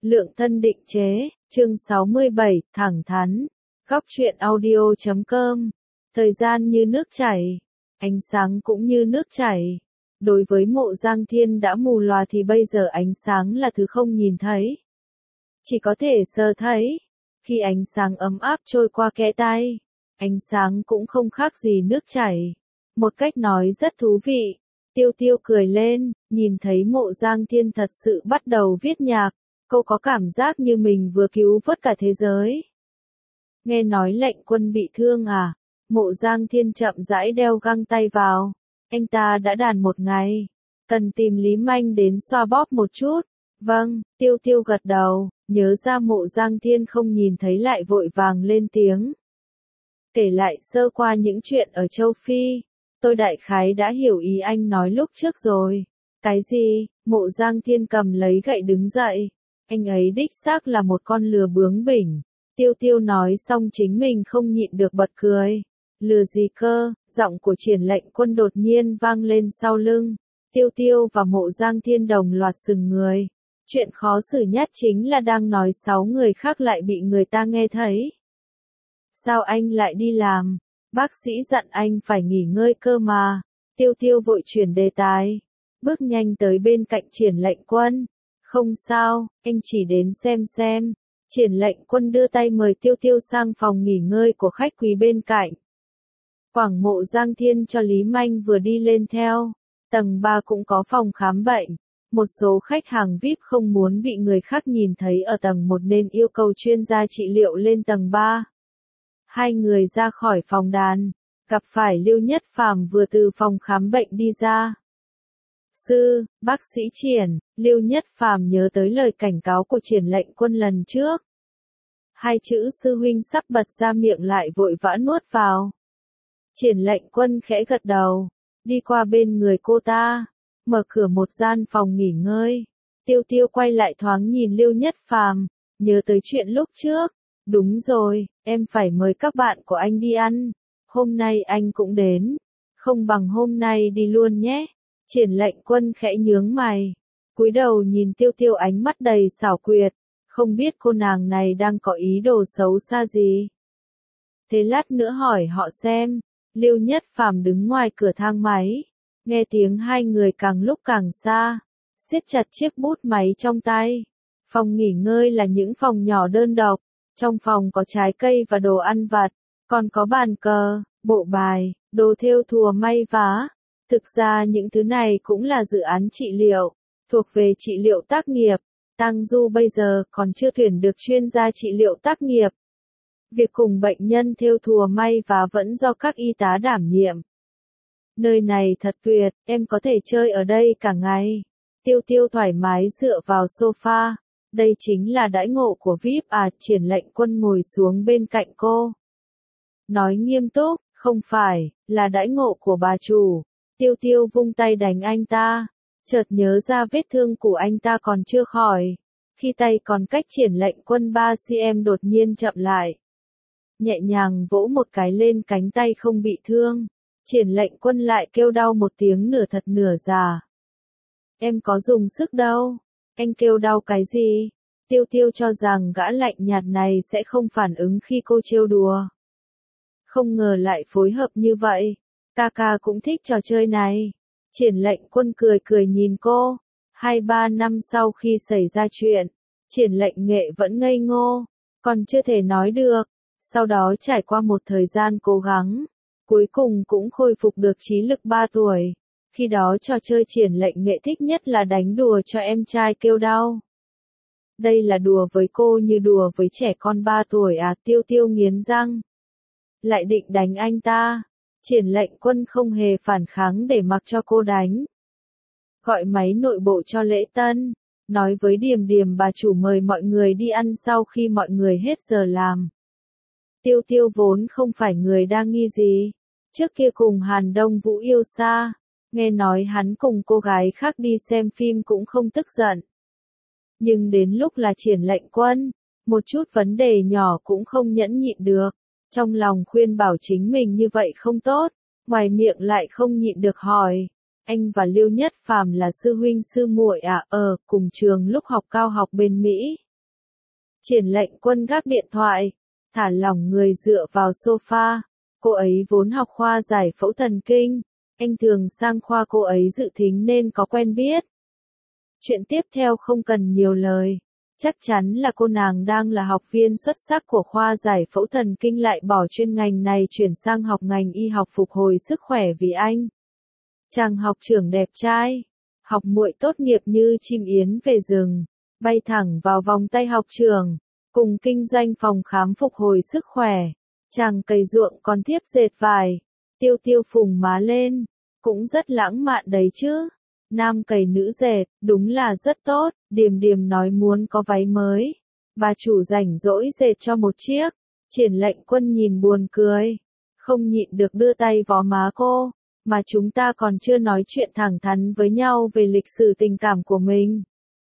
Lượng thân định chế, chương 67, thẳng thắn. Góc truyện audio.com. Thời gian như nước chảy, ánh sáng cũng như nước chảy. Đối với Mộ Giang Thiên đã mù lòa thì bây giờ ánh sáng là thứ không nhìn thấy. Chỉ có thể sờ thấy. Khi ánh sáng ấm áp trôi qua kẽ tay, ánh sáng cũng không khác gì nước chảy. Một cách nói rất thú vị. Tiêu Tiêu cười lên, nhìn thấy Mộ Giang Thiên thật sự bắt đầu viết nhạc. Cô có cảm giác như mình vừa cứu vớt cả thế giới. Nghe nói lệnh quân bị thương à? Mộ Giang Thiên chậm rãi đeo găng tay vào. Anh ta đã đàn một ngày. Cần tìm Lý Manh đến xoa bóp một chút. Vâng, Tiêu Tiêu gật đầu, nhớ ra Mộ Giang Thiên không nhìn thấy lại vội vàng lên tiếng. Kể lại sơ qua những chuyện ở châu Phi. Tôi đại khái đã hiểu ý anh nói lúc trước rồi. Cái gì? Mộ Giang Thiên cầm lấy gậy đứng dậy. Anh ấy đích xác là một con lừa bướng bỉnh. Tiêu Tiêu nói xong chính mình không nhịn được bật cười. Lừa gì cơ? Giọng của Triển Lệnh Quân đột nhiên vang lên sau lưng. Tiêu Tiêu và Mộ Giang Thiên đồng loạt sừng người. Chuyện khó xử nhất chính là đang nói 6 người khác lại bị người ta nghe thấy. Sao anh lại đi làm? Bác sĩ dặn anh phải nghỉ ngơi cơ mà. Tiêu Tiêu vội chuyển đề tài. Bước nhanh tới bên cạnh Triển Lệnh Quân. Không sao, anh chỉ đến xem. Triển Lệnh Quân đưa tay mời Tiêu Tiêu sang phòng nghỉ ngơi của khách quý bên cạnh. Quảng Mộ Giang Thiên cho Lý Manh vừa đi lên theo. Tầng 3 cũng có phòng khám bệnh. Một số khách hàng VIP không muốn bị người khác nhìn thấy ở tầng 1 nên yêu cầu chuyên gia trị liệu lên tầng 3. Hai người ra khỏi phòng đàn, gặp phải Lưu Nhất Phàm vừa từ phòng khám bệnh đi ra. Sư, bác sĩ Triển, Lưu Nhất Phàm nhớ tới lời cảnh cáo của Triển Lệnh Quân lần trước. Hai chữ sư huynh sắp bật ra miệng lại vội vã nuốt vào. Triển Lệnh Quân khẽ gật đầu, đi qua bên người cô ta, mở cửa một gian phòng nghỉ ngơi. Tiêu Tiêu quay lại thoáng nhìn Lưu Nhất Phàm, nhớ tới chuyện lúc trước. Đúng rồi, em phải mời các bạn của anh đi ăn. Hôm nay anh cũng đến. Không bằng hôm nay đi luôn nhé. Triển Lệnh Quân khẽ nhướng mày. Cúi đầu nhìn Tiêu Tiêu ánh mắt đầy xảo quyệt. Không biết cô nàng này đang có ý đồ xấu xa gì. Thế lát nữa hỏi họ xem. Lưu Nhất Phàm đứng ngoài cửa thang máy. Nghe tiếng hai người càng lúc càng xa. Siết chặt chiếc bút máy trong tay. Phòng nghỉ ngơi là những phòng nhỏ đơn độc. Trong phòng có trái cây và đồ ăn vặt, còn có bàn cờ, bộ bài, đồ thêu thùa may vá. Thực ra những thứ này cũng là dự án trị liệu, thuộc về trị liệu tác nghiệp. Tang Du bây giờ còn chưa tuyển được chuyên gia trị liệu tác nghiệp. Việc cùng bệnh nhân thêu thùa may vá vẫn do các y tá đảm nhiệm. Nơi này thật tuyệt, em có thể chơi ở đây cả ngày. Tiêu Tiêu thoải mái dựa vào sofa. Đây chính là đãi ngộ của VIP à? Triển Lệnh Quân ngồi xuống bên cạnh cô. Nói nghiêm túc, không phải, là đãi ngộ của bà chủ. Tiêu Tiêu vung tay đánh anh ta. Chợt nhớ ra vết thương của anh ta còn chưa khỏi. Khi tay còn cách Triển Lệnh Quân 3cm đột nhiên chậm lại. Nhẹ nhàng vỗ một cái lên cánh tay không bị thương. Triển Lệnh Quân lại kêu đau một tiếng nửa thật nửa giả. Em có dùng sức đâu. Anh kêu đau cái gì? Tiêu Tiêu cho rằng gã lạnh nhạt này sẽ không phản ứng khi cô trêu đùa. Không ngờ lại phối hợp như vậy. Ca cũng thích trò chơi này. Triển Lệnh Quân cười cười nhìn cô. 2-3 năm sau khi xảy ra chuyện, Triển Lệnh Nghệ vẫn ngây ngô, còn chưa thể nói được. Sau đó trải qua một thời gian cố gắng, cuối cùng cũng khôi phục được trí lực 3 tuổi. Khi đó trò chơi Triển Lệnh Nghệ thích nhất là đánh đùa cho em trai kêu đau. Đây là đùa với cô như đùa với trẻ con 3 tuổi à? Tiêu Tiêu nghiến răng. Lại định đánh anh ta. Triển Lệnh Quân không hề phản kháng để mặc cho cô đánh. Gọi máy nội bộ cho lễ tân. Nói với Điềm Điềm bà chủ mời mọi người đi ăn sau khi mọi người hết giờ làm. Tiêu Tiêu vốn không phải người đa nghi gì. Trước kia cùng Hàn Đông Vũ yêu xa. Nghe nói hắn cùng cô gái khác đi xem phim cũng không tức giận. Nhưng đến lúc là Triển Lệnh Quân, một chút vấn đề nhỏ cũng không nhẫn nhịn được. Trong lòng khuyên bảo chính mình như vậy không tốt, ngoài miệng lại không nhịn được hỏi. Anh và Lưu Nhất Phàm là sư huynh sư muội à? Cùng trường lúc học cao học bên Mỹ. Triển Lệnh Quân gác điện thoại, thả lỏng người dựa vào sofa. Cô ấy vốn học khoa giải phẫu thần kinh, anh thường sang khoa cô ấy dự thính nên có quen biết. Chuyện tiếp theo không cần nhiều lời, chắc chắn là cô nàng đang là học viên xuất sắc của khoa giải phẫu thần kinh lại bỏ chuyên ngành này chuyển sang học ngành y học phục hồi sức khỏe vì anh. Chàng học trưởng đẹp trai, học muội tốt nghiệp như chim yến về rừng, bay thẳng vào vòng tay học trưởng, cùng kinh doanh phòng khám phục hồi sức khỏe. Chàng cày ruộng còn tiếp dệt vải, Tiêu Tiêu phùng má lên, cũng rất lãng mạn đấy chứ. Nam cày nữ dệt, đúng là rất tốt. Điềm Điềm nói muốn có váy mới. Bà chủ rảnh rỗi dệt cho một chiếc. Triển Lệnh Quân nhìn buồn cười, không nhịn được đưa tay vò má cô. Mà chúng ta còn chưa nói chuyện thẳng thắn với nhau về lịch sử tình cảm của mình.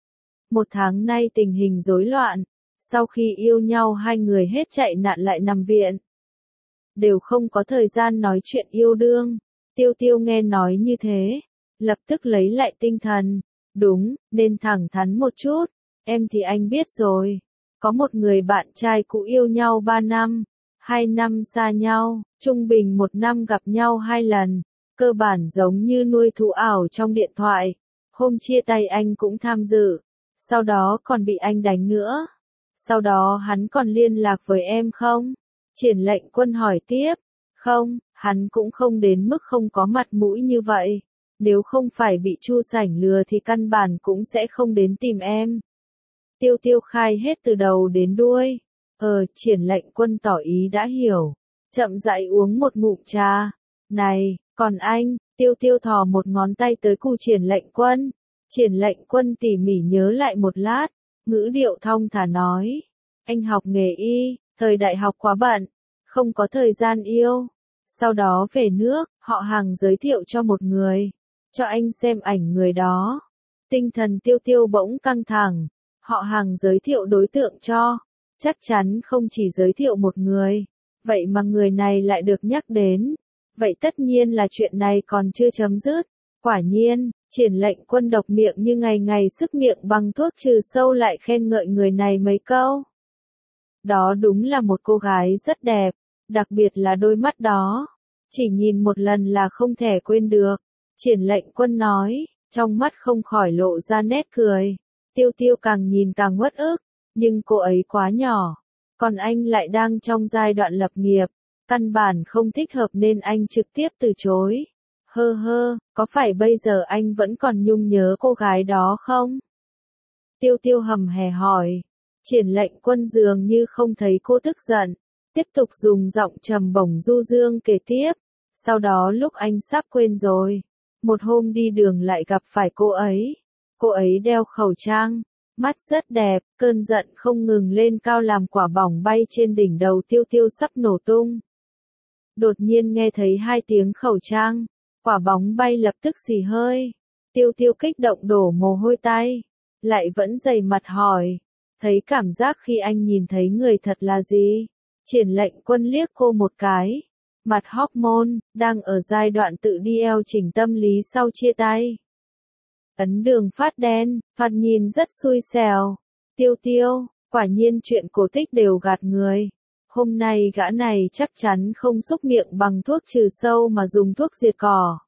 1 tháng nay tình hình rối loạn. Sau khi yêu nhau hai người hết chạy nạn lại nằm viện. Đều không có thời gian nói chuyện yêu đương. Tiêu Tiêu nghe nói như thế, lập tức lấy lại tinh thần. Đúng, nên thẳng thắn một chút. Em thì anh biết rồi. Có một người bạn trai cũ yêu nhau 3 năm, 2 năm xa nhau, trung bình 1 năm gặp nhau 2 lần. Cơ bản giống như nuôi thú ảo trong điện thoại. Hôm chia tay anh cũng tham dự. Sau đó còn bị anh đánh nữa. Sau đó hắn còn liên lạc với em không? Triển Lệnh Quân hỏi tiếp. Không, hắn cũng không đến mức không có mặt mũi như vậy. Nếu không phải bị Chu Sảnh lừa thì căn bản cũng sẽ không đến tìm em. Tiêu Tiêu khai hết từ đầu đến đuôi. Triển Lệnh Quân tỏ ý đã hiểu. Chậm rãi uống một ngụm trà. Này, còn anh, Tiêu Tiêu thò một ngón tay tới cù Triển Lệnh Quân. Triển Lệnh Quân tỉ mỉ nhớ lại một lát, ngữ điệu thong thả nói. Anh học nghề y, thời đại học quá bận, không có thời gian yêu. Sau đó về nước, họ Hàng giới thiệu cho một người. Cho anh xem ảnh người đó. Tinh thần Tiêu Tiêu bỗng căng thẳng. Họ Hàng giới thiệu đối tượng cho. Chắc chắn không chỉ giới thiệu một người. Vậy mà người này lại được nhắc đến. Vậy tất nhiên là chuyện này còn chưa chấm dứt. Quả nhiên, Triển Lệnh Quân độc miệng như ngày ngày sức miệng bằng thuốc trừ sâu lại khen ngợi người này mấy câu. Đó đúng là một cô gái rất đẹp, đặc biệt là đôi mắt đó. Chỉ nhìn một lần là không thể quên được. Triển Lệnh Quân nói, trong mắt không khỏi lộ ra nét cười. Tiêu Tiêu càng nhìn càng uất ức, nhưng cô ấy quá nhỏ. Còn anh lại đang trong giai đoạn lập nghiệp, căn bản không thích hợp nên anh trực tiếp từ chối. Có phải bây giờ anh vẫn còn nhung nhớ cô gái đó không? Tiêu Tiêu hầm hè hỏi. Triển Lệnh Quân dường như không thấy cô tức giận, tiếp tục dùng giọng trầm bổng du dương kể tiếp. Sau đó lúc anh sắp quên rồi, một hôm đi đường lại gặp phải cô ấy. Cô ấy đeo khẩu trang, mắt rất đẹp, cơn giận không ngừng lên cao làm quả bỏng bay trên đỉnh đầu Tiêu Tiêu sắp nổ tung. Đột nhiên nghe thấy 2 tiếng khẩu trang, quả bóng bay lập tức xì hơi. Tiêu Tiêu kích động đổ mồ hôi tay, lại vẫn dày mặt hỏi. Thấy cảm giác khi anh nhìn thấy người thật là gì? Triển Lệnh Quân liếc cô một cái. Mặt hormone, đang ở giai đoạn tự đi eo chỉnh tâm lý sau chia tay. Ấn đường phát đen, thoạt nhìn rất xui xẻo. Tiêu Tiêu, quả nhiên chuyện cổ tích đều gạt người. Hôm nay gã này chắc chắn không xúc miệng bằng thuốc trừ sâu mà dùng thuốc diệt cỏ.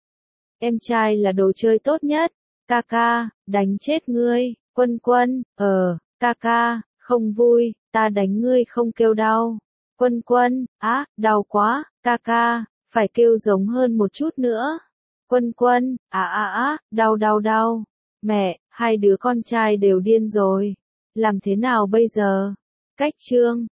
Em trai là đồ chơi tốt nhất. Ca ca, đánh chết ngươi. Quân Quân, ca ca, không vui, ta đánh ngươi không kêu đau. Quân Quân, đau quá, ca ca, phải kêu giống hơn một chút nữa. Quân Quân, đau. Mẹ, 2 đứa con trai đều điên rồi. Làm thế nào bây giờ? Cách chương